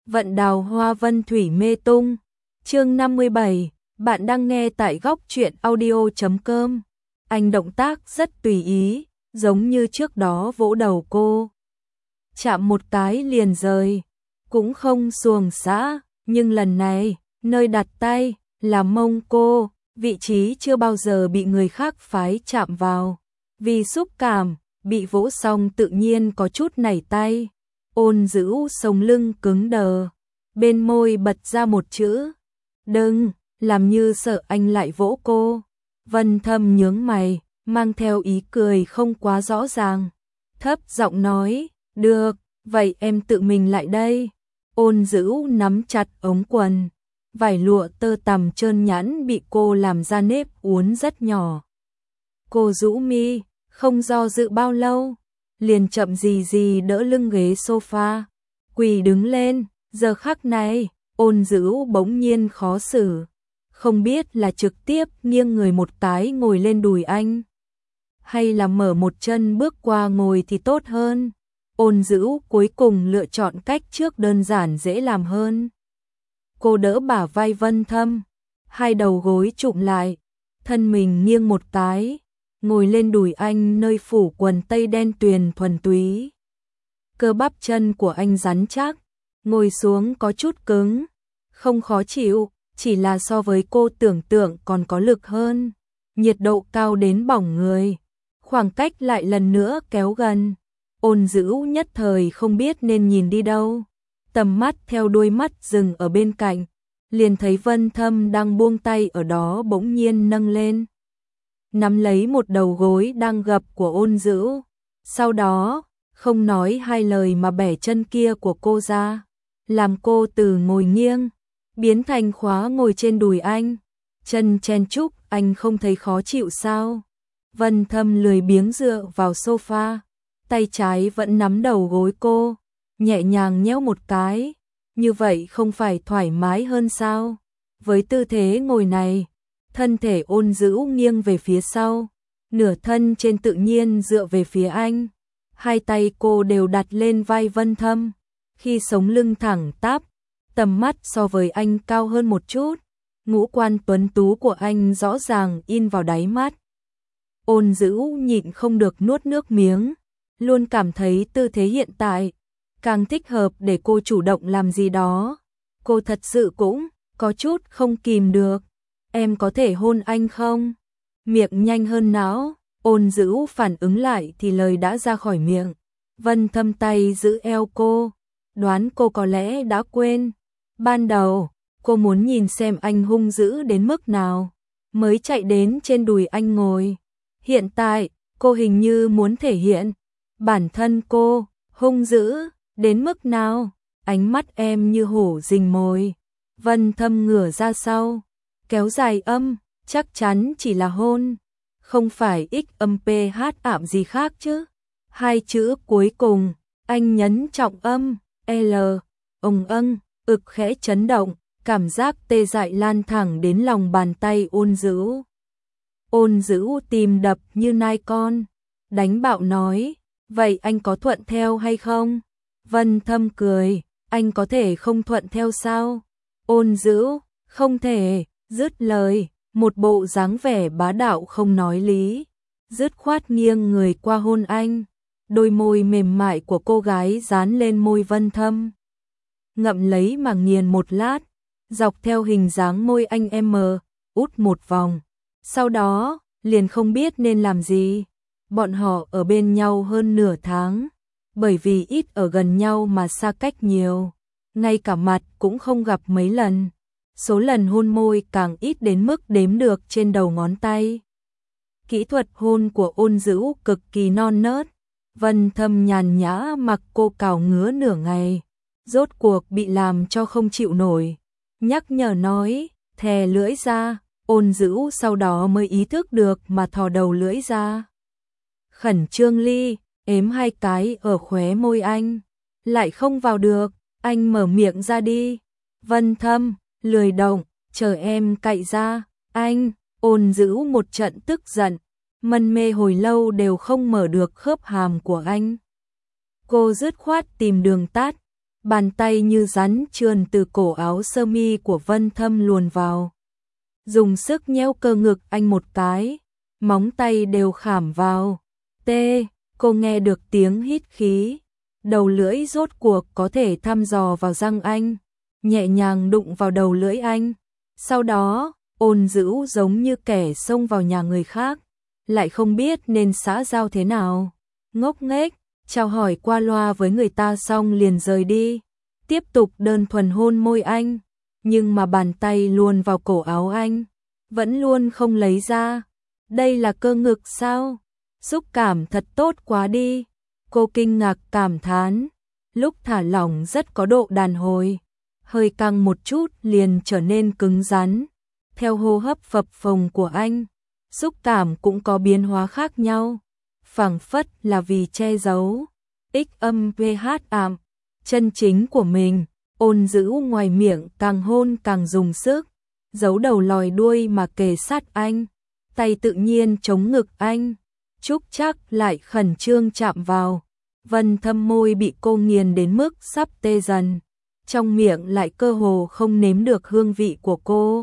Vận đào hoa vân thủy mê tung. Chương 57, bạn đang nghe tại góc truyện audio.com. Anh động tác rất tùy ý, giống như trước đó vỗ đầu cô. Chạm một cái liền rời, cũng không xuồng xã, nhưng lần này, nơi đặt tay là mông cô, vị trí chưa bao giờ bị người khác phái chạm vào. Vì xúc cảm, bị vỗ xong tự nhiên có chút nảy tay. Ôn Dữ sống lưng cứng đờ, bên môi bật ra một chữ, đừng, làm như sợ anh lại vỗ cô. Vân Thâm nhướng mày, mang theo ý cười không quá rõ ràng, thấp giọng nói, được, vậy em tự mình lại đây. Ôn Dữ nắm chặt ống quần, vải lụa tơ tằm trơn nhẵn bị cô làm ra nếp uốn rất nhỏ. Cô rũ mi, không do dự bao lâu, liền chậm gì đỡ lưng ghế sofa, quỳ đứng lên. Giờ khắc này, Ôn Dữ bỗng nhiên khó xử, không biết là trực tiếp nghiêng người một cái ngồi lên đùi anh, hay là mở một chân bước qua ngồi thì tốt hơn. Ôn Dữ cuối cùng lựa chọn cách trước đơn giản dễ làm hơn. Cô đỡ bả vai Vân Thâm, hai đầu gối chụm lại, thân mình nghiêng một cái, ngồi lên đùi anh nơi phủ quần tây đen tuyền thuần túy. Cơ bắp chân của anh rắn chắc, ngồi xuống có chút cứng, không khó chịu, chỉ là so với cô tưởng tượng còn có lực hơn. Nhiệt độ cao đến bỏng người, khoảng cách lại lần nữa kéo gần. Ôn Dữ nhất thời không biết nên nhìn đi đâu, tầm mắt theo đuôi mắt dừng ở bên cạnh, liền thấy Vân Thâm đang buông tay ở đó bỗng nhiên nâng lên, nắm lấy một đầu gối đang gập của Ôn Dữ, sau đó không nói hai lời mà bẻ chân kia của cô ra, làm cô từ ngồi nghiêng biến thành khóa ngồi trên đùi anh. Chân chen chúc, anh không thấy khó chịu sao? Vân Thâm lười biếng dựa vào sofa, tay trái vẫn nắm đầu gối cô, nhẹ nhàng nhéo một cái, như vậy không phải thoải mái hơn sao? Với tư thế ngồi này, thân thể Ôn Dữ nghiêng về phía sau, nửa thân trên tự nhiên dựa về phía anh, hai tay cô đều đặt lên vai Vân Thâm, khi sống lưng thẳng tắp, tầm mắt so với anh cao hơn một chút, ngũ quan tuấn tú của anh rõ ràng in vào đáy mắt. Ôn Dữ nhịn không được nuốt nước miếng, luôn cảm thấy tư thế hiện tại càng thích hợp để cô chủ động làm gì đó. Cô thật sự cũng có chút không kìm được. Em có thể hôn anh không? Miệng nhanh hơn não, Ôn Dữ phản ứng lại thì lời đã ra khỏi miệng. Vân Thâm tay giữ eo cô, đoán cô có lẽ đã quên. Ban đầu, cô muốn nhìn xem anh hung dữ đến mức nào, mới chạy đến trên đùi anh ngồi. Hiện tại, cô hình như muốn thể hiện bản thân cô hung dữ đến mức nào. Ánh mắt em như hổ rình mồi. Vân Thâm ngửa ra sau, kéo dài âm, chắc chắn chỉ là hôn, không phải x âm ph ảm gì khác chứ. Hai chữ cuối cùng, anh nhấn trọng âm, L, ực khẽ chấn động, cảm giác tê dại lan thẳng đến lòng bàn tay Ôn Dữ. Ôn Dữ tim đập như nai con, đánh bạo nói, vậy anh có thuận theo hay không? Vân Thâm cười, anh có thể không thuận theo sao? Ôn Dữ, không thể, dứt lời, một bộ dáng vẻ bá đạo không nói lý, dứt khoát nghiêng người qua hôn anh. Đôi môi mềm mại của cô gái dán lên môi Vân Thâm, ngậm lấy mà nghiền một lát, dọc theo hình dáng môi anh út một vòng. Sau đó, liền không biết nên làm gì. Bọn họ ở bên nhau hơn nửa tháng, bởi vì ít ở gần nhau mà xa cách nhiều, ngay cả mặt cũng không gặp mấy lần. Số lần hôn môi càng ít đến mức đếm được trên đầu ngón tay. Kỹ thuật hôn của Ôn Dữ cực kỳ non nớt. Vân Thâm nhàn nhã mặc cô cào ngứa nửa ngày, rốt cuộc bị làm cho không chịu nổi, nhắc nhở nói, thè lưỡi ra. Ôn Dữ sau đó mới ý thức được mà thò đầu lưỡi ra. Khẩn trương ếm hai cái ở khóe môi anh, lại không vào được, anh mở miệng ra đi. Vân Thâm, lười động, chờ em cạy ra, anh. Ôn Dữ một trận tức giận, mân mê hồi lâu đều không mở được khớp hàm của anh. Cô dứt khoát tìm đường tắt, bàn tay như rắn trườn từ cổ áo sơ mi của Vân Thâm luồn vào. Dùng sức nhéo cơ ngực anh một cái, móng tay đều khảm vào. Tê, cô nghe được tiếng hít khí. Đầu lưỡi rốt cuộc có thể thăm dò vào răng anh, nhẹ nhàng đụng vào đầu lưỡi anh. Sau đó, Ôn Dữ giống như kẻ xông vào nhà người khác, lại không biết nên xã giao thế nào. Ngốc nghếch, chào hỏi qua loa với người ta xong liền rời đi, tiếp tục đơn thuần hôn môi anh, nhưng mà bàn tay luồn vào cổ áo anh, vẫn luôn không lấy ra. Đây là cơ ngực sao? Xúc cảm thật tốt quá đi. Cô kinh ngạc cảm thán, lúc thả lỏng rất có độ đàn hồi, hơi căng một chút liền trở nên cứng rắn. Theo hô hấp phập phồng của anh, xúc cảm cũng có biến hóa khác nhau, phảng phất là vì che giấu XMPH ảm chân chính của mình. Ôn Dữ ngoài miệng càng hôn càng dùng sức, giấu đầu lòi đuôi mà kề sát anh, tay tự nhiên chống ngực anh. Trúc Trác lại khẩn trương chạm vào. Vân Thâm môi bị cô nghiền đến mức sắp tê dần, trong miệng lại cơ hồ không nếm được hương vị của cô.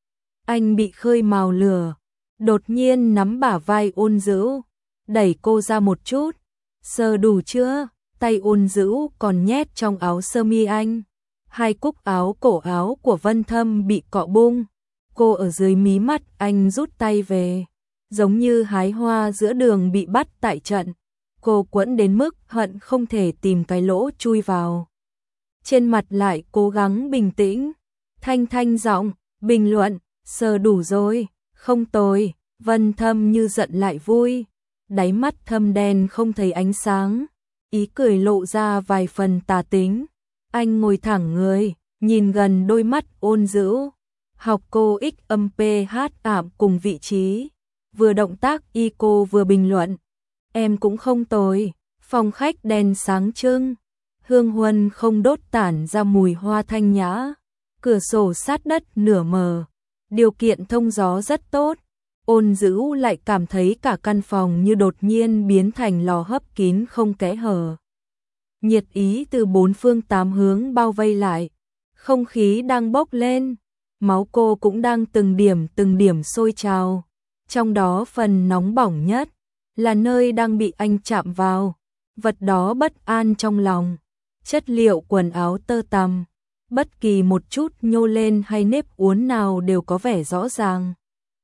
Anh bị khơi mào lửa, đột nhiên nắm bả vai Ôn Dữ, đẩy cô ra một chút. Sờ đủ chưa? Tay Ôn Dữ còn nhét trong áo sơ mi anh. Hai cúc áo cổ áo của Vân Thâm bị cọ bung. Cô ở dưới mí mắt anh rút tay về, giống như hái hoa giữa đường bị bắt tại trận. Cô quẫn đến mức hận không thể tìm cái lỗ chui vào. Trên mặt lại cố gắng bình tĩnh, thanh giọng, bình luận, sờ đủ rồi, không tồi. Vân Thâm như giận lại vui, đáy mắt thâm đen không thấy ánh sáng, ý cười lộ ra vài phần tà tính. Anh ngồi thẳng người, nhìn gần đôi mắt Ôn Dữ, học cô XMPH ảm cùng vị trí, vừa động tác y cô vừa bình luận. Em cũng không tồi. Phòng khách đèn sáng trưng, hương huân không đốt tản ra mùi hoa thanh nhã, cửa sổ sát đất nửa mờ, điều kiện thông gió rất tốt. Ôn Dữ lại cảm thấy cả căn phòng như đột nhiên biến thành lò hấp kín không kẽ hở. Nhiệt ý từ bốn phương tám hướng bao vây lại, không khí đang bốc lên, máu cô cũng đang từng điểm sôi trào. Trong đó phần nóng bỏng nhất là nơi đang bị anh chạm vào, vật đó bất an trong lòng. Chất liệu quần áo tơ tằm, bất kỳ một chút nhô lên hay nếp uốn nào đều có vẻ rõ ràng.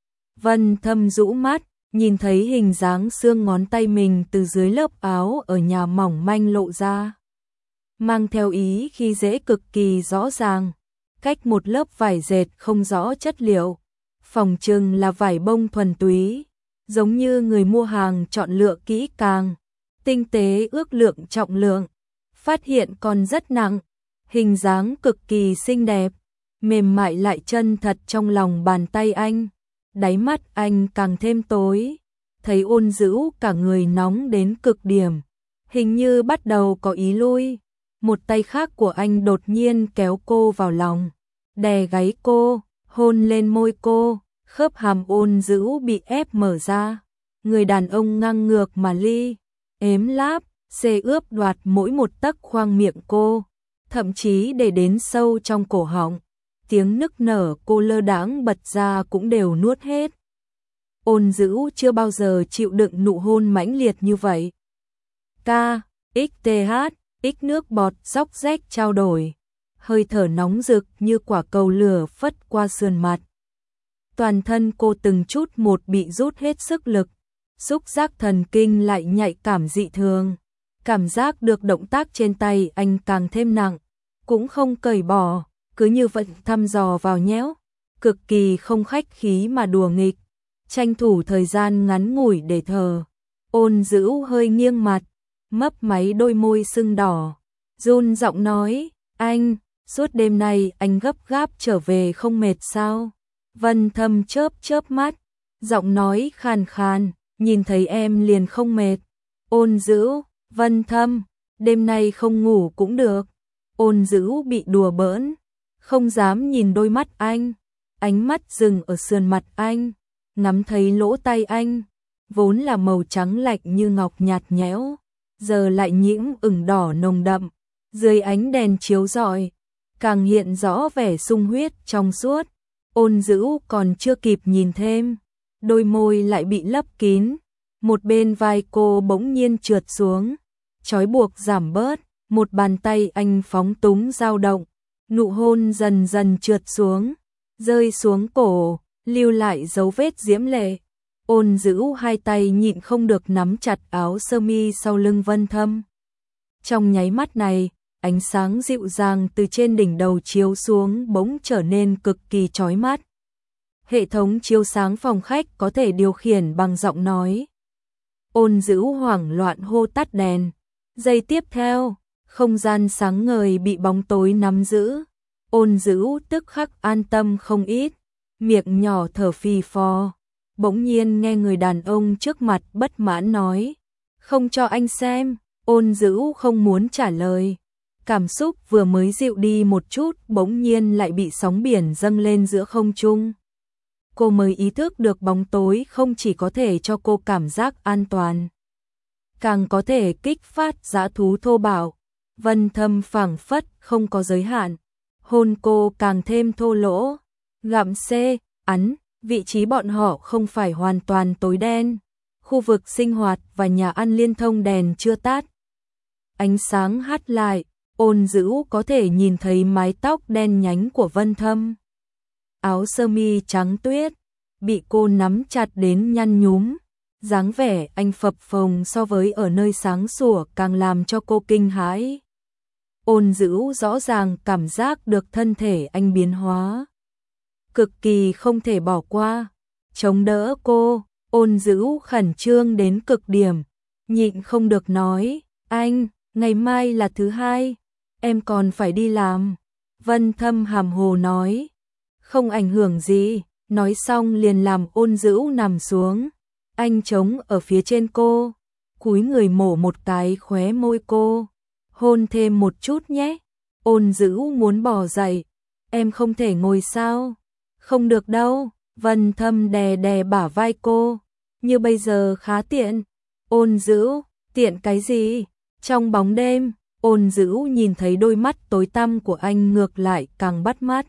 Vân Thâm rũ mắt, nhìn thấy hình dáng xương ngón tay mình từ dưới lớp áo ở nhà mỏng manh lộ ra, mang theo ý khi dễ cực kỳ rõ ràng, cách một lớp vải dệt không rõ chất liệu, phỏng chừng là vải bông thuần túy, giống như người mua hàng chọn lựa kỹ càng, tinh tế ước lượng trọng lượng, phát hiện còn rất nặng, hình dáng cực kỳ xinh đẹp, mềm mại lại chân thật trong lòng bàn tay anh. Đáy mắt anh càng thêm tối, thấy Ôn Dữ cả người nóng đến cực điểm, hình như bắt đầu có ý lui. Một tay khác của anh đột nhiên kéo cô vào lòng, đè gáy cô, hôn lên môi cô, khớp hàm Ôn Dữ bị ép mở ra. Người đàn ông ngang ngược mà ếm láp, xê ướp đoạt mỗi một tấc khoang miệng cô, thậm chí để đến sâu trong cổ họng. Tiếng nức nở cô lơ đãng bật ra cũng đều nuốt hết. Ôn Dữ chưa bao giờ chịu đựng nụ hôn mãnh liệt như vậy. KXTH, X nước bọt róc rách trao đổi, hơi thở nóng rực như quả cầu lửa phất qua sườn mặt. Toàn thân cô từng chút một bị rút hết sức lực, xúc giác thần kinh lại nhạy cảm dị thường. Cảm giác được động tác trên tay anh càng thêm nặng, cũng không cởi bỏ, cứ như vậy thăm dò vào nhéo, cực kỳ không khách khí mà đùa nghịch, tranh thủ thời gian ngắn ngủi để thở. Ôn Dữ hơi nghiêng mặt, mấp máy đôi môi sưng đỏ, run giọng nói, anh, suốt đêm nay anh gấp gáp trở về không mệt sao? Vân Thâm chớp mắt, giọng nói khàn khàn, nhìn thấy em liền không mệt. Ôn Dữ, Vân Thâm, đêm nay không ngủ cũng được. Ôn Dữ bị đùa bỡn, không dám nhìn đôi mắt anh, ánh mắt dừng ở sườn mặt anh, ngắm thấy lỗ tai anh, vốn là màu trắng lạnh như ngọc nhạt nhẽo, giờ lại nhiễm ửng đỏ nồng đậm, Dưới ánh đèn chiếu rọi, càng hiện rõ vẻ sung huyết trong suốt. Ôn Dữ còn chưa kịp nhìn thêm, đôi môi lại bị lấp kín, một bên vai cô bỗng nhiên trượt xuống, trói buộc giảm bớt, một bàn tay anh phóng túng dao động, nụ hôn dần dần trượt xuống, rơi xuống cổ, lưu lại dấu vết diễm lệ. Ôn Dữ hai tay nhịn không được nắm chặt áo sơ mi sau lưng Vân Thâm. Trong nháy mắt này, ánh sáng dịu dàng từ trên đỉnh đầu chiếu xuống bỗng trở nên cực kỳ chói mắt. Hệ thống chiếu sáng phòng khách có thể điều khiển bằng giọng nói. Ôn Dữ hoảng loạn hô tắt đèn. Giây tiếp theo, không gian sáng ngời bị bóng tối nắm giữ. Ôn Dữ tức khắc an tâm không ít, miệng nhỏ thở phì phò. Bỗng nhiên nghe người đàn ông trước mặt bất mãn nói, không cho anh xem. Ôn Dữ không muốn trả lời. Cảm xúc vừa mới dịu đi một chút bỗng nhiên lại bị sóng biển dâng lên giữa không trung. Cô mới ý thức được bóng tối không chỉ có thể cho cô cảm giác an toàn, càng có thể kích phát dã thú thô bạo. Vân Thâm phảng phất không có giới hạn, hôn cô càng thêm thô lỗ, gặm xê, ắn. Vị trí bọn họ không phải hoàn toàn tối đen, khu vực sinh hoạt và nhà ăn liên thông đèn chưa tắt. Ánh sáng hắt lại, Ôn Dữ có thể nhìn thấy mái tóc đen nhánh của Vân Thâm. Áo sơ mi trắng tuyết, bị cô nắm chặt đến nhăn nhúm, dáng vẻ anh phập phồng so với ở nơi sáng sủa càng làm cho cô kinh hãi. Ôn Dữ rõ ràng cảm giác được thân thể anh biến hóa, cực kỳ không thể bỏ qua. Chống đỡ cô, Ôn Dữ khẩn trương đến cực điểm, nhịn không được nói, anh, ngày mai là thứ hai, em còn phải đi làm. Vân Thâm hàm hồ nói, không ảnh hưởng gì, nói xong liền làm Ôn Dữ nằm xuống. Anh chống ở phía trên cô, cúi người mổ một cái khóe môi cô, hôn thêm một chút nhé. Ôn Dữ muốn bỏ dậy, em không thể ngồi sao? Không được đâu. Vân Thâm đè đè bả vai cô, như bây giờ khá tiện. Ôn Dữ, tiện cái gì? Trong bóng đêm, Ôn Dữ nhìn thấy đôi mắt tối tăm của anh ngược lại càng bắt mắt.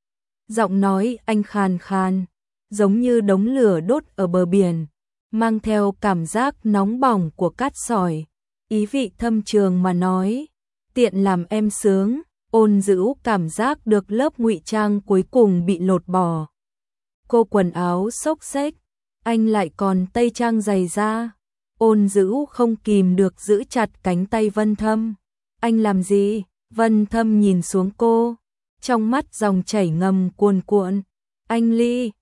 Giọng nói anh khàn khàn, giống như đống lửa đốt ở bờ biển, mang theo cảm giác nóng bỏng của cát sỏi, ý vị thâm trường mà nói, tiện làm em sướng. Ôn Dữ cảm giác được lớp ngụy trang cuối cùng bị lột bỏ. Cô quần áo xốc xếch, anh lại còn tây trang dày da. Ôn Dữ không kìm được giữ chặt cánh tay Vân Thâm. Anh làm gì? Vân Thâm nhìn xuống cô, trong mắt dòng chảy ngầm cuồn cuộn. Anh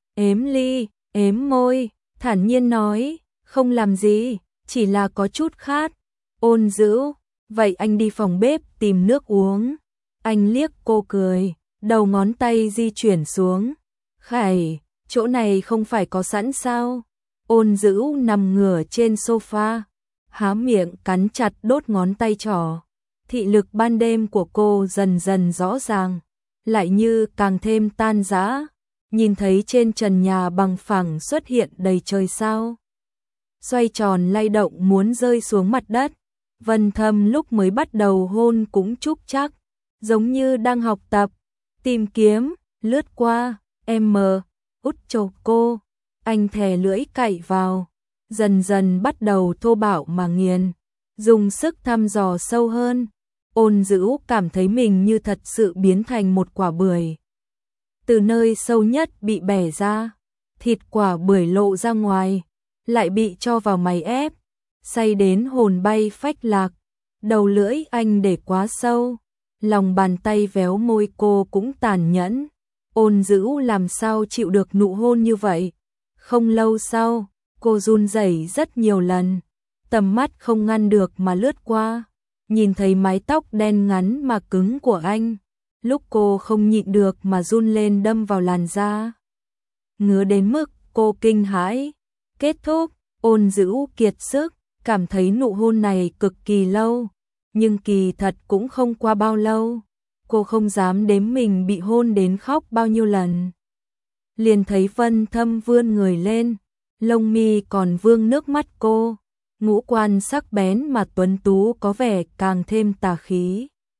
ếm môi, thản nhiên nói, không làm gì, chỉ là có chút khát. Ôn Dữ, vậy anh đi phòng bếp tìm nước uống. Anh liếc cô cười, đầu ngón tay di chuyển xuống. Khải, chỗ này không phải có sẵn sao? Ôn Dữ nằm ngửa trên sofa, há miệng cắn chặt đốt ngón tay trỏ. Thị lực ban đêm của cô dần dần rõ ràng, lại như càng thêm tan rã. Nhìn thấy trên trần nhà bằng phẳng xuất hiện đầy trời sao, xoay tròn lay động muốn rơi xuống mặt đất. Vân Thâm lúc mới bắt đầu hôn cũng chúc chắc, giống như đang học tập, tìm kiếm, lướt qua, út chộp cô. Anh thè lưỡi cạy vào, dần dần bắt đầu thô bạo mà nghiền, dùng sức thăm dò sâu hơn. Ôn Dữ cảm thấy mình như thật sự biến thành một quả bưởi. Từ nơi sâu nhất bị bẻ ra, thịt quả bưởi lộ ra ngoài, lại bị cho vào máy ép, say đến hồn bay phách lạc. Đầu lưỡi anh để quá sâu, lòng bàn tay véo môi cô cũng tàn nhẫn. Ôn Dữ làm sao chịu được nụ hôn như vậy. Không lâu sau, cô run rẩy rất nhiều lần, tầm mắt không ngăn được mà lướt qua, nhìn thấy mái tóc đen ngắn mà cứng của anh. Lúc cô không nhịn được mà run lên đâm vào làn da, ngứa đến mức cô kinh hãi. Kết thúc, Ôn Dữ kiệt sức, cảm thấy nụ hôn này cực kỳ lâu, nhưng kỳ thật cũng không qua bao lâu. Cô không dám đếm mình bị hôn đến khóc bao nhiêu lần. Liền thấy Vân Thâm vươn người lên, lông mi còn vương nước mắt cô, ngũ quan sắc bén mà tuấn tú có vẻ càng thêm tà khí.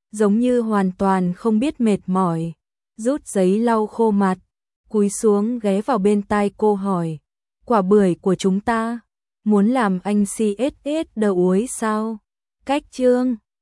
giống như hoàn toàn không biết mệt mỏi, rút giấy lau khô mặt, cúi xuống ghé vào bên tai cô hỏi, quả bưởi của chúng ta, muốn làm anh CSS đờ uối sao? Cách chương